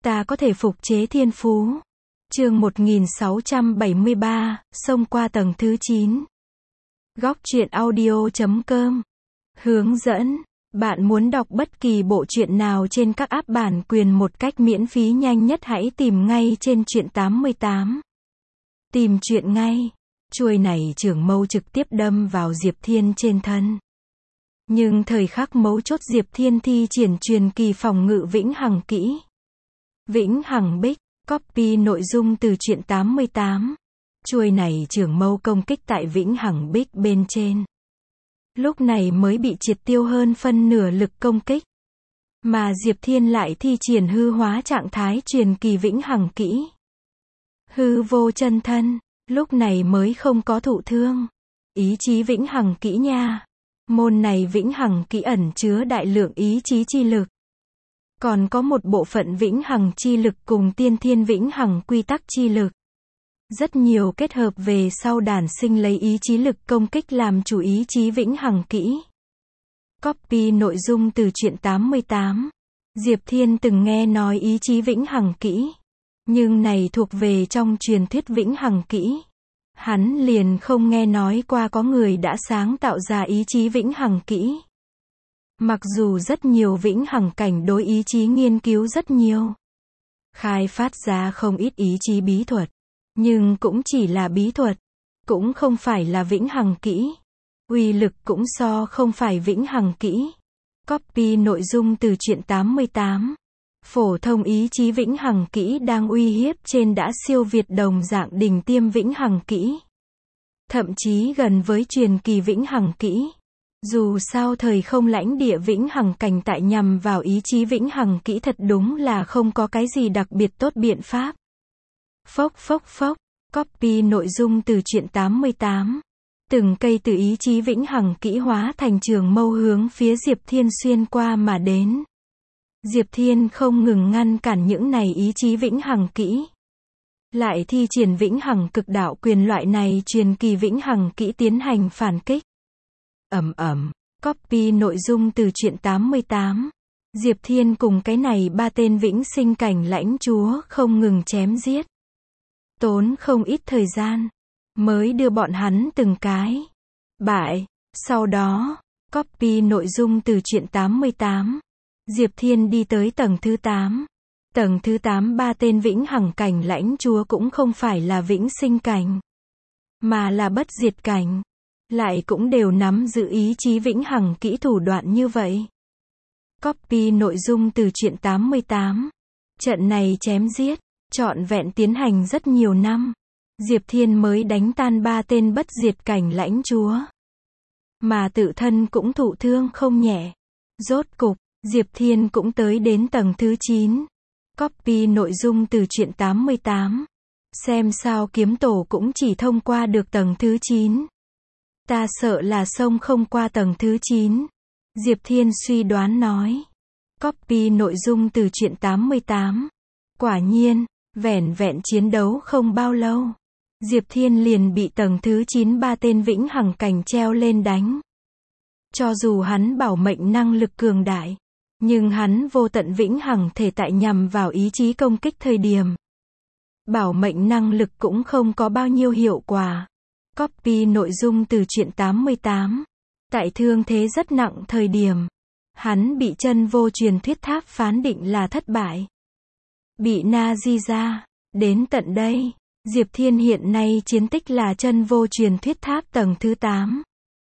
Ta có thể phục chế thiên phú. Chương 1673, xông qua tầng thứ 9. Góc truyện audio.com. Hướng dẫn. Bạn muốn đọc bất kỳ bộ truyện nào trên các app bản quyền một cách miễn phí nhanh nhất, hãy tìm ngay trên truyện 88. Tìm truyện ngay. Chuôi này trưởng mâu trực tiếp đâm vào Diệp Thiên trên thân. Nhưng thời khắc mấu chốt Diệp Thiên thi triển truyền kỳ phòng ngự Vĩnh Hằng kỹ. Vĩnh Hằng Bích, copy nội dung từ truyện 88. Chuôi này trưởng mâu công kích tại Vĩnh Hằng Bích bên trên. Lúc này mới bị triệt tiêu hơn phân nửa lực công kích. Mà Diệp Thiên lại thi triển hư hóa trạng thái truyền kỳ Vĩnh Hằng kỹ. Hư vô chân thân, lúc này mới không có thụ thương. Ý chí Vĩnh Hằng kỹ nha. Môn này Vĩnh Hằng kỹ ẩn chứa đại lượng ý chí chi lực. Còn có một bộ phận Vĩnh Hằng chi lực cùng tiên thiên Vĩnh Hằng quy tắc chi lực. Rất nhiều kết hợp về sau đản sinh lấy ý chí lực công kích làm chủ ý chí Vĩnh Hằng kỹ. Copy nội dung từ truyện 88. Diệp Thiên từng nghe nói ý chí Vĩnh Hằng kỹ. Nhưng này thuộc về trong truyền thuyết Vĩnh Hằng kỹ. Hắn liền không nghe nói qua có người đã sáng tạo ra ý chí Vĩnh Hằng kỹ. Mặc dù rất nhiều Vĩnh Hằng cảnh đối ý chí nghiên cứu rất nhiều. Khai phát ra không ít ý chí bí thuật. Nhưng cũng chỉ là bí thuật. Cũng không phải là Vĩnh Hằng kỹ. Uy lực cũng so không phải Vĩnh Hằng kỹ. Copy nội dung từ truyện 88. Phổ thông ý chí Vĩnh Hằng kỹ đang uy hiếp trên đã siêu việt đồng dạng đỉnh tiêm Vĩnh Hằng kỹ. Thậm chí gần với truyền kỳ Vĩnh Hằng kỹ. Dù sao thời không lãnh địa Vĩnh Hằng cảnh tại nhằm vào ý chí Vĩnh Hằng kỹ thật đúng là không có cái gì đặc biệt tốt biện pháp. Phốc phốc phốc, copy nội dung từ truyện 88. Từng cây từ ý chí Vĩnh Hằng kỹ hóa thành trường mâu hướng phía Diệp Thiên xuyên qua mà đến. Diệp Thiên không ngừng ngăn cản những này ý chí Vĩnh Hằng kỹ. Lại thi triển Vĩnh Hằng cực đạo quyền loại này truyền kỳ Vĩnh Hằng kỹ tiến hành phản kích. Copy nội dung từ truyện 88. Diệp Thiên cùng cái này ba tên vĩnh sinh cảnh lãnh chúa không ngừng chém giết. Tốn không ít thời gian. Mới đưa bọn hắn từng cái bại. Sau đó, copy nội dung từ truyện 88. Diệp Thiên đi tới tầng thứ 8. Tầng thứ 8 ba tên Vĩnh Hằng cảnh lãnh chúa cũng không phải là vĩnh sinh cảnh. Mà là bất diệt cảnh. Lại cũng đều nắm giữ ý chí Vĩnh Hằng kỹ thủ đoạn như vậy. Copy nội dung từ truyện 88. Trận này chém giết, trọn vẹn tiến hành rất nhiều năm. Diệp Thiên mới đánh tan ba tên bất diệt cảnh lãnh chúa. Mà tự thân cũng thụ thương không nhẹ. Rốt cục, Diệp Thiên cũng tới đến tầng thứ 9. Copy nội dung từ truyện 88. Xem sao kiếm tổ cũng chỉ thông qua được tầng thứ 9. Ta sợ là xông không qua tầng thứ 9. Diệp Thiên suy đoán nói. Copy nội dung từ truyện 88. Quả nhiên, vẻn vẹn chiến đấu không bao lâu. Diệp Thiên liền bị tầng thứ 9 ba tên Vĩnh Hằng cảnh treo lên đánh. Cho dù hắn bảo mệnh năng lực cường đại. Nhưng hắn vô tận Vĩnh Hằng thể tại nhằm vào ý chí công kích thời điểm. Bảo mệnh năng lực cũng không có bao nhiêu hiệu quả. Copy nội dung từ truyện 88. Tại thương thế rất nặng thời điểm. Hắn bị chân vô truyền thuyết tháp phán định là thất bại. Bị Nazi ra. Đến tận đây, Diệp Thiên hiện nay chiến tích là chân vô truyền thuyết tháp tầng thứ 8.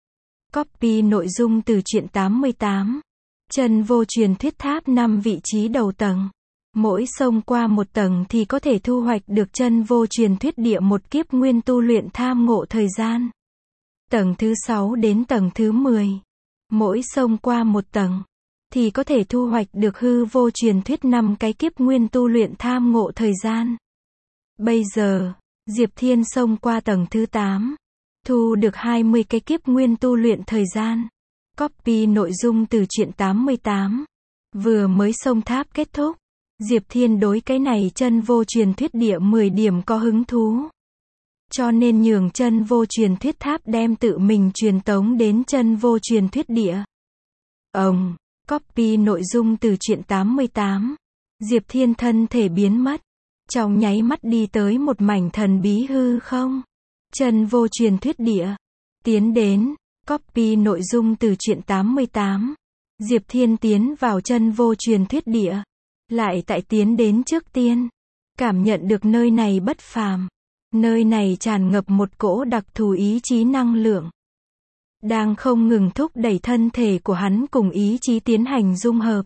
Copy nội dung từ truyện 88. Chân vô truyền thuyết tháp 5 vị trí đầu tầng. Mỗi xông qua một tầng thì có thể thu hoạch được chân vô truyền thuyết địa một kiếp nguyên tu luyện tham ngộ thời gian. Tầng thứ 6 đến tầng thứ 10. Mỗi xông qua một tầng thì có thể thu hoạch được hư vô truyền thuyết 5 cái kiếp nguyên tu luyện tham ngộ thời gian. Bây giờ, Diệp Thiên xông qua tầng thứ 8. Thu được 20 cái kiếp nguyên tu luyện thời gian. Copy nội dung từ truyện 88. Vừa mới xông tháp kết thúc. Diệp Thiên đối cái này chân vô truyền thuyết địa 10 điểm có hứng thú. Cho nên nhường chân vô truyền thuyết tháp đem tự mình truyền tống đến chân vô truyền thuyết địa. Copy nội dung từ truyện 88. Diệp Thiên thân thể biến mất. Trong nháy mắt đi tới một mảnh thần bí hư không. Chân vô truyền thuyết địa. Tiến đến. Copy nội dung từ truyện 88. Diệp Thiên tiến vào chân vô truyền thuyết địa. Lại tại tiến đến trước tiên. Cảm nhận được nơi này bất phàm. Nơi này tràn ngập một cỗ đặc thù ý chí năng lượng. Đang không ngừng thúc đẩy thân thể của hắn cùng ý chí tiến hành dung hợp.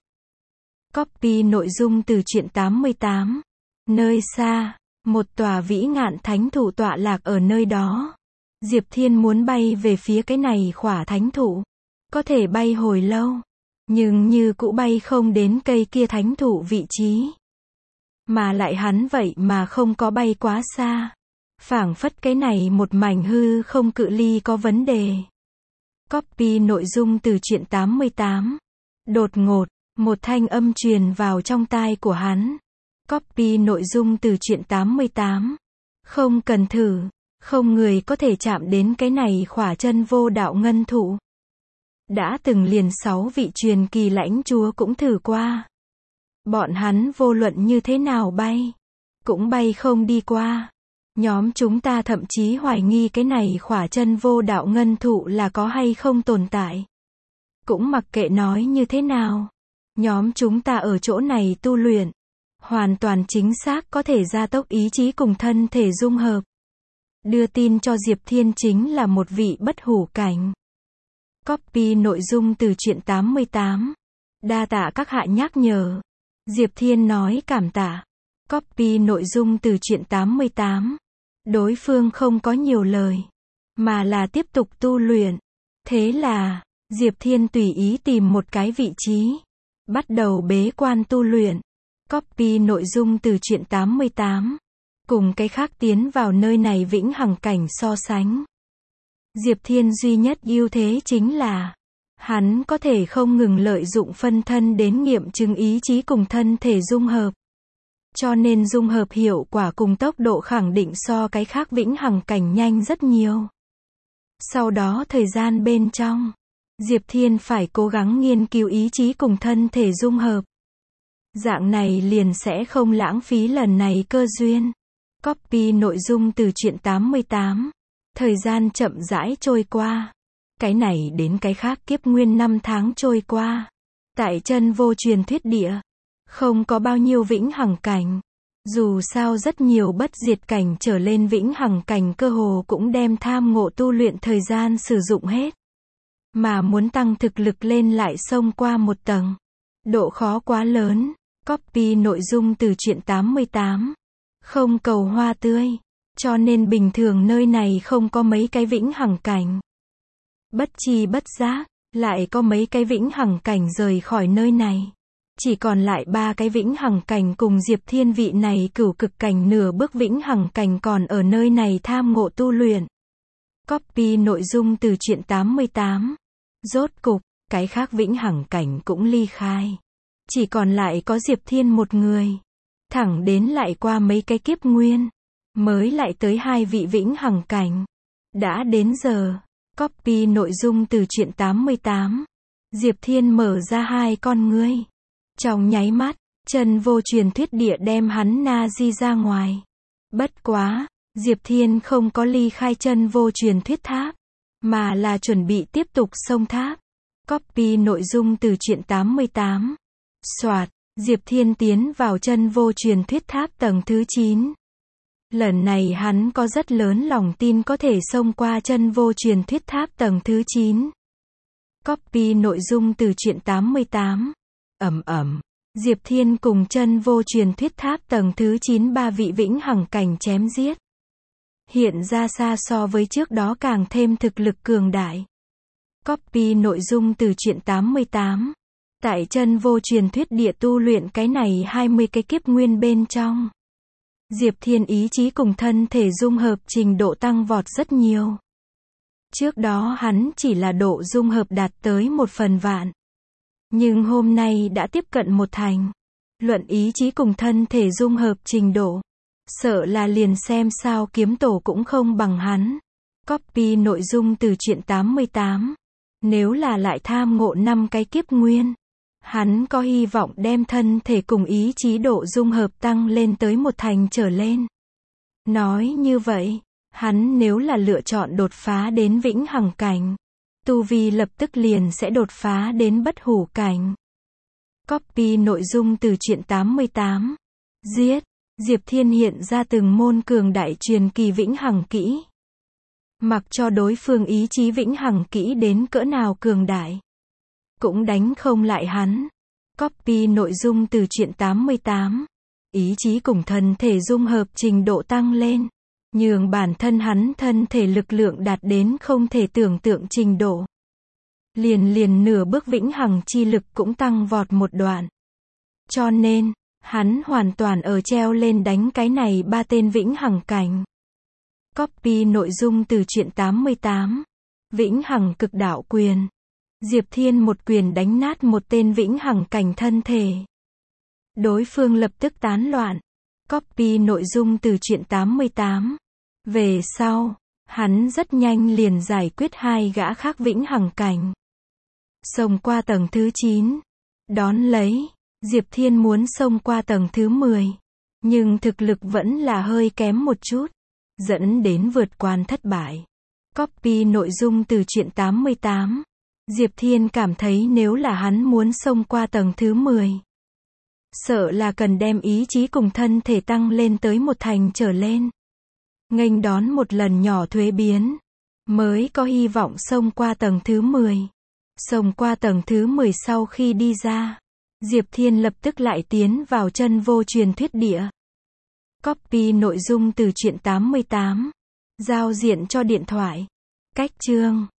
Copy nội dung từ truyện 88. Nơi xa, một tòa vĩ ngạn thánh thụ tọa lạc ở nơi đó. Diệp Thiên muốn bay về phía cái này khỏa thánh thụ. Có thể bay hồi lâu. Nhưng như cũ bay không đến cây kia thánh thụ vị trí. Mà lại hắn vậy mà không có bay quá xa. Phảng phất cái này một mảnh hư không cự ly có vấn đề. Copy nội dung từ truyện 88. Đột ngột, một thanh âm truyền vào trong tai của hắn. Copy nội dung từ truyện 88. Không cần thử, không người có thể chạm đến cái này khỏa chân vô đạo ngân thụ. Đã từng liền 6 vị truyền kỳ lãnh chúa cũng thử qua. Bọn hắn vô luận như thế nào bay, cũng bay không đi qua. Nhóm chúng ta thậm chí hoài nghi cái này khỏa chân vô đạo ngân thụ là có hay không tồn tại. Cũng mặc kệ nói như thế nào. Nhóm chúng ta ở chỗ này tu luyện. Hoàn toàn chính xác có thể gia tốc ý chí cùng thân thể dung hợp. Đưa tin cho Diệp Thiên chính là một vị bất hủ cảnh. Copy nội dung từ truyện 88. Đa tạ các hạ nhắc nhở. Diệp Thiên nói cảm tạ. Copy nội dung từ truyện 88. Đối phương không có nhiều lời, mà là tiếp tục tu luyện. Thế là, Diệp Thiên tùy ý tìm một cái vị trí. Bắt đầu bế quan tu luyện. Copy nội dung từ truyện 88. Cùng cái khác tiến vào nơi này vĩnh hằng cảnh so sánh. Diệp Thiên duy nhất ưu thế chính là hắn có thể không ngừng lợi dụng phân thân đến nghiệm chứng ý chí cùng thân thể dung hợp. Cho nên dung hợp hiệu quả cùng tốc độ khẳng định so cái khác vĩnh hằng cảnh nhanh rất nhiều. Sau đó thời gian bên trong, Diệp Thiên phải cố gắng nghiên cứu ý chí cùng thân thể dung hợp. Dạng này liền sẽ không lãng phí lần này cơ duyên. Copy nội dung từ truyện 88. Thời gian chậm rãi trôi qua. Cái này đến cái khác kiếp nguyên 5 tháng trôi qua. Tại chân vô truyền thuyết địa, không có bao nhiêu vĩnh hằng cảnh. Dù sao rất nhiều bất diệt cảnh trở lên vĩnh hằng cảnh cơ hồ cũng đem tham ngộ tu luyện thời gian sử dụng hết. Mà muốn tăng thực lực lên lại xông qua một tầng. Độ khó quá lớn. Copy nội dung từ truyện 88. Không cầu hoa tươi. Cho nên bình thường nơi này không có mấy cái vĩnh hằng cảnh. Bất chi bất giác, lại có mấy cái vĩnh hằng cảnh rời khỏi nơi này. Chỉ còn lại 3 cái vĩnh hằng cảnh cùng Diệp Thiên vị này cửu cực cảnh nửa bước vĩnh hằng cảnh còn ở nơi này tham ngộ tu luyện. Copy nội dung từ truyện 88. Rốt cục, cái khác vĩnh hằng cảnh cũng ly khai. Chỉ còn lại có Diệp Thiên một người. Thẳng đến lại qua mấy cái kiếp nguyên, mới lại tới 2 vị vĩnh hằng cảnh. Đã đến giờ. Copy nội dung từ truyện 88. Diệp Thiên mở ra 2 con ngươi. Trong nháy mắt, chân vô truyền thuyết địa đem hắn na di ra ngoài. Bất quá, Diệp Thiên không có ly khai chân vô truyền thuyết tháp, mà là chuẩn bị tiếp tục xông tháp. Copy nội dung từ truyện 88. Soạt, Diệp Thiên tiến vào chân vô truyền thuyết tháp tầng thứ 9. Lần này hắn có rất lớn lòng tin có thể xông qua chân vô truyền thuyết tháp tầng thứ 9. Copy nội dung từ truyện 88. Diệp Thiên cùng chân vô truyền thuyết tháp tầng thứ 9 3 vị vĩnh hằng cảnh chém giết. Hiện ra xa so với trước đó càng thêm thực lực cường đại. Copy nội dung từ truyện 88. Tại chân vô truyền thuyết địa tu luyện cái này 20 cái kiếp nguyên bên trong. Diệp Thiên ý chí cùng thân thể dung hợp trình độ tăng vọt rất nhiều. Trước đó hắn chỉ là độ dung hợp đạt tới 1/1000. Nhưng hôm nay đã tiếp cận 1/1000. Luận ý chí cùng thân thể dung hợp trình độ. Sợ là liền xem sao kiếm tổ cũng không bằng hắn. Copy nội dung từ truyện 88. Nếu là lại tham ngộ 5 cái kiếp nguyên, Hắn có hy vọng đem thân thể cùng ý chí độ dung hợp tăng lên tới một thành trở lên. Nói như vậy, hắn nếu là lựa chọn đột phá đến vĩnh hằng cảnh, tu vi lập tức liền sẽ đột phá đến bất hủ cảnh. Copy nội dung từ truyện 88. Giết. Diệp Thiên hiện ra từng môn cường đại truyền kỳ vĩnh hằng kỹ. Mặc cho đối phương ý chí vĩnh hằng kỹ đến cỡ nào cường đại, cũng đánh không lại hắn. Copy nội dung từ truyện 88. Ý chí cùng thân thể dung hợp trình độ tăng lên, nhường bản thân hắn thân thể lực lượng đạt đến không thể tưởng tượng trình độ. Liền nửa bước vĩnh hằng chi lực cũng tăng vọt một đoạn. Cho nên, hắn hoàn toàn ở treo lên đánh cái này 3 tên vĩnh hằng cảnh. Copy nội dung từ truyện 88. Vĩnh hằng cực đạo quyền. Diệp Thiên một quyền đánh nát một tên vĩnh hằng cảnh thân thể. Đối phương lập tức tán loạn. Copy nội dung từ truyện 88. Về sau, hắn rất nhanh liền giải quyết 2 gã khác vĩnh hằng cảnh. Xông qua tầng thứ 9. Đón lấy, Diệp Thiên muốn xông qua tầng thứ 10. Nhưng thực lực vẫn là hơi kém một chút, dẫn đến vượt quan thất bại. Copy nội dung từ truyện 88. Diệp Thiên cảm thấy nếu là hắn muốn xông qua tầng thứ 10, sợ là cần đem ý chí cùng thân thể tăng lên tới một thành trở lên. Nghênh đón một lần nhỏ thuế biến, mới có hy vọng xông qua tầng thứ 10. Xông qua tầng thứ 10 sau khi đi ra, Diệp Thiên lập tức lại tiến vào chân vô truyền thuyết địa. Copy nội dung từ truyện 88. Giao diện cho điện thoại. Cách chương